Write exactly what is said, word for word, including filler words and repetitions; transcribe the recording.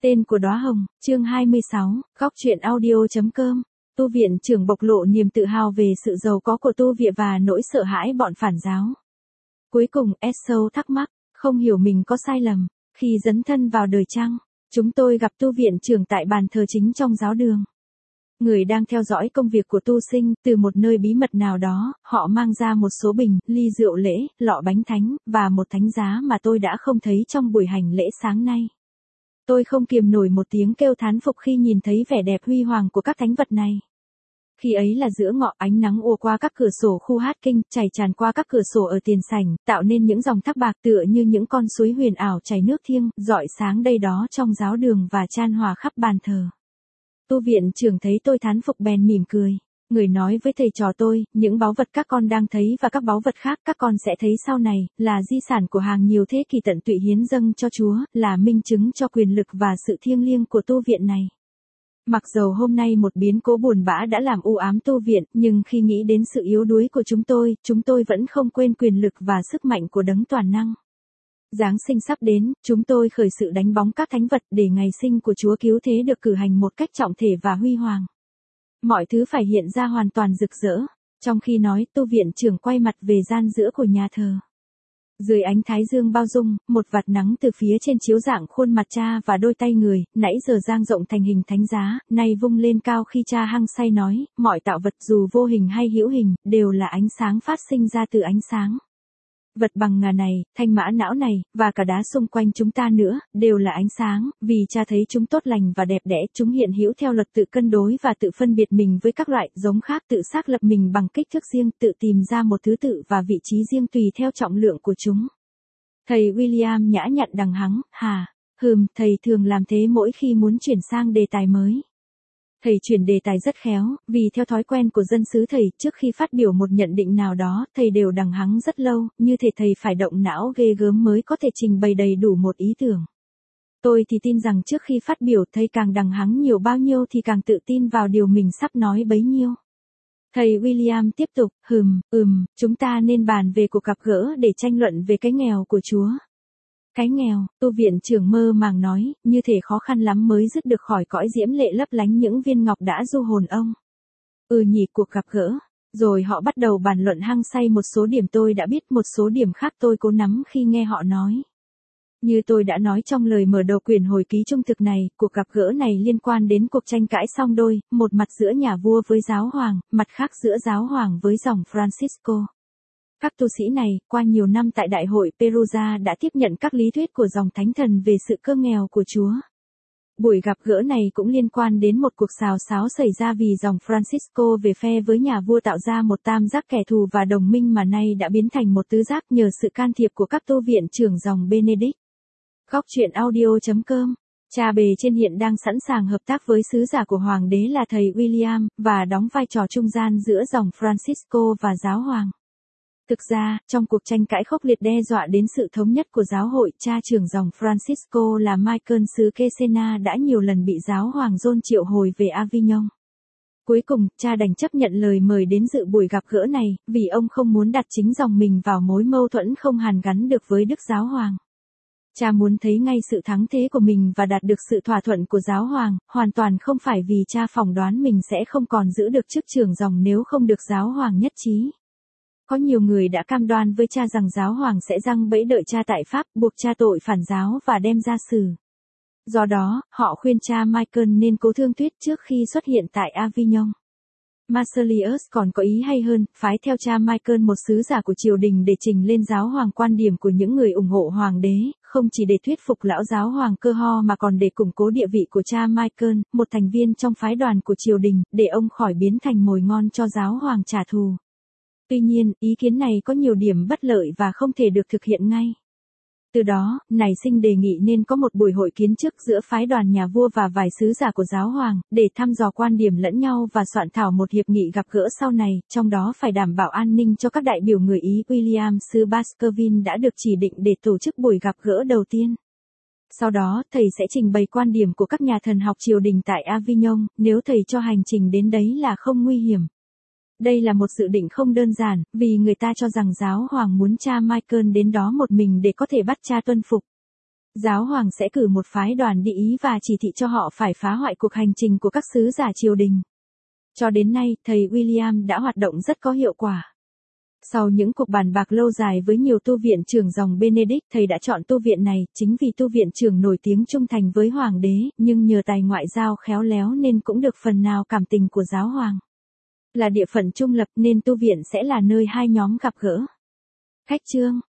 Tên của đóa hồng, chương hai mươi sáu, góc truyện audio.com. Tu viện trưởng bộc lộ niềm tự hào về sự giàu có của tu viện và nỗi sợ hãi bọn phản giáo. Cuối cùng, Esau thắc mắc, không hiểu mình có sai lầm. Khi dấn thân vào đời chăng, chúng tôi gặp tu viện trưởng tại bàn thờ chính trong giáo đường. Người đang theo dõi công việc của tu sinh, từ một nơi bí mật nào đó, họ mang ra một số bình, ly rượu lễ, lọ bánh thánh, và một thánh giá mà tôi đã không thấy trong buổi hành lễ sáng nay. Tôi không kiềm nổi một tiếng kêu thán phục khi nhìn thấy vẻ đẹp huy hoàng của các thánh vật này. Khi ấy là giữa ngọ, ánh nắng ùa qua các cửa sổ khu hát kinh, chảy tràn qua các cửa sổ ở tiền sảnh, tạo nên những dòng thác bạc tựa như những con suối huyền ảo chảy nước thiêng, rọi sáng đây đó trong giáo đường và chan hòa khắp bàn thờ. Tu viện trưởng thấy tôi thán phục bèn mỉm cười. Người nói với thầy trò tôi, những báu vật các con đang thấy và các báu vật khác các con sẽ thấy sau này, là di sản của hàng nhiều thế kỷ tận tụy hiến dâng cho Chúa, là minh chứng cho quyền lực và sự thiêng liêng của tu viện này. Mặc dầu hôm nay một biến cố buồn bã đã làm u ám tu viện, nhưng khi nghĩ đến sự yếu đuối của chúng tôi, chúng tôi vẫn không quên quyền lực và sức mạnh của đấng toàn năng. Giáng sinh sắp đến, chúng tôi khởi sự đánh bóng các thánh vật để ngày sinh của Chúa Cứu Thế được cử hành một cách trọng thể và huy hoàng. Mọi thứ phải hiện ra hoàn toàn rực rỡ. Trong khi nói, tu viện trưởng quay mặt về gian giữa của nhà thờ. Dưới ánh thái dương bao dung, một vạt nắng từ phía trên chiếu rạng khuôn mặt cha và đôi tay người, nãy giờ dang rộng thành hình thánh giá, nay vung lên cao khi cha hăng say nói, mọi tạo vật dù vô hình hay hữu hình, đều là ánh sáng phát sinh ra từ ánh sáng. Vật bằng ngà này, thanh mã não này, và cả đá xung quanh chúng ta nữa, đều là ánh sáng, vì cha thấy chúng tốt lành và đẹp đẽ, chúng hiện hữu theo luật tự cân đối và tự phân biệt mình với các loại giống khác, tự xác lập mình bằng kích thước riêng, tự tìm ra một thứ tự và vị trí riêng tùy theo trọng lượng của chúng. Thầy William nhã nhặn đằng hắng, hà, hừm, thầy thường làm thế mỗi khi muốn chuyển sang đề tài mới. Thầy chuyển đề tài rất khéo, vì theo thói quen của dân xứ thầy, trước khi phát biểu một nhận định nào đó, thầy đều đằng hắng rất lâu, như thể thầy phải động não ghê gớm mới có thể trình bày đầy đủ một ý tưởng. Tôi thì tin rằng trước khi phát biểu thầy càng đằng hắng nhiều bao nhiêu thì càng tự tin vào điều mình sắp nói bấy nhiêu. Thầy William tiếp tục, hừm, ừm, chúng ta nên bàn về cuộc gặp gỡ để tranh luận về cái nghèo của Chúa. Cái nghèo, tu viện trưởng mơ màng nói, như thể khó khăn lắm mới dứt được khỏi cõi diễm lệ lấp lánh những viên ngọc đã du hồn ông. Ừ nhỉ, cuộc gặp gỡ. Rồi họ bắt đầu bàn luận hăng say một số điểm tôi đã biết, một số điểm khác tôi cố nắm khi nghe họ nói. Như tôi đã nói trong lời mở đầu quyển hồi ký trung thực này, cuộc gặp gỡ này liên quan đến cuộc tranh cãi song đôi, một mặt giữa nhà vua với giáo hoàng, mặt khác giữa giáo hoàng với dòng Francisco. Các tu sĩ này, qua nhiều năm tại Đại hội Perugia đã tiếp nhận các lý thuyết của dòng thánh thần về sự cơ nghèo của Chúa. Buổi gặp gỡ này cũng liên quan đến một cuộc xào xáo xảy ra vì dòng Francisco về phe với nhà vua tạo ra một tam giác kẻ thù và đồng minh mà nay đã biến thành một tứ giác nhờ sự can thiệp của các tu viện trưởng dòng Benedict. Góc truyện audio.com. Cha bề trên hiện đang sẵn sàng hợp tác với sứ giả của hoàng đế là thầy William, và đóng vai trò trung gian giữa dòng Francisco và giáo hoàng. Thực ra, trong cuộc tranh cãi khốc liệt đe dọa đến sự thống nhất của giáo hội, cha trưởng dòng Francisco là Michael xứ Cesena đã nhiều lần bị giáo hoàng John triệu hồi về Avignon. Cuối cùng, cha đành chấp nhận lời mời đến dự buổi gặp gỡ này, vì ông không muốn đặt chính dòng mình vào mối mâu thuẫn không hàn gắn được với Đức Giáo Hoàng. Cha muốn thấy ngay sự thắng thế của mình và đạt được sự thỏa thuận của giáo hoàng, hoàn toàn không phải vì cha phỏng đoán mình sẽ không còn giữ được chức trưởng dòng nếu không được giáo hoàng nhất trí. Có nhiều người đã cam đoan với cha rằng giáo hoàng sẽ giăng bẫy đợi cha tại Pháp, buộc cha tội phản giáo và đem ra xử. Do đó, họ khuyên cha Michael nên cố thương thuyết trước khi xuất hiện tại Avignon. Marcellus còn có ý hay hơn, phái theo cha Michael một sứ giả của triều đình để trình lên giáo hoàng quan điểm của những người ủng hộ hoàng đế, không chỉ để thuyết phục lão giáo hoàng Cơ Ho mà còn để củng cố địa vị của cha Michael, một thành viên trong phái đoàn của triều đình, để ông khỏi biến thành mồi ngon cho giáo hoàng trả thù. Tuy nhiên, ý kiến này có nhiều điểm bất lợi và không thể được thực hiện ngay. Từ đó, nảy sinh đề nghị nên có một buổi hội kiến trước giữa phái đoàn nhà vua và vài sứ giả của giáo hoàng, để thăm dò quan điểm lẫn nhau và soạn thảo một hiệp nghị gặp gỡ sau này, trong đó phải đảm bảo an ninh cho các đại biểu người Ý. William xứ Baskerville đã được chỉ định để tổ chức buổi gặp gỡ đầu tiên. Sau đó, thầy sẽ trình bày quan điểm của các nhà thần học triều đình tại Avignon, nếu thầy cho hành trình đến đấy là không nguy hiểm. Đây là một dự định không đơn giản, vì người ta cho rằng giáo hoàng muốn cha Michael đến đó một mình để có thể bắt cha tuân phục. Giáo hoàng sẽ cử một phái đoàn đi Ý và chỉ thị cho họ phải phá hoại cuộc hành trình của các sứ giả triều đình. Cho đến nay, thầy William đã hoạt động rất có hiệu quả. Sau những cuộc bàn bạc lâu dài với nhiều tu viện trưởng dòng Benedict, thầy đã chọn tu viện này, chính vì tu viện trưởng nổi tiếng trung thành với hoàng đế, nhưng nhờ tài ngoại giao khéo léo nên cũng được phần nào cảm tình của giáo hoàng. Là địa phận trung lập nên tu viện sẽ là nơi hai nhóm gặp gỡ. Khách chương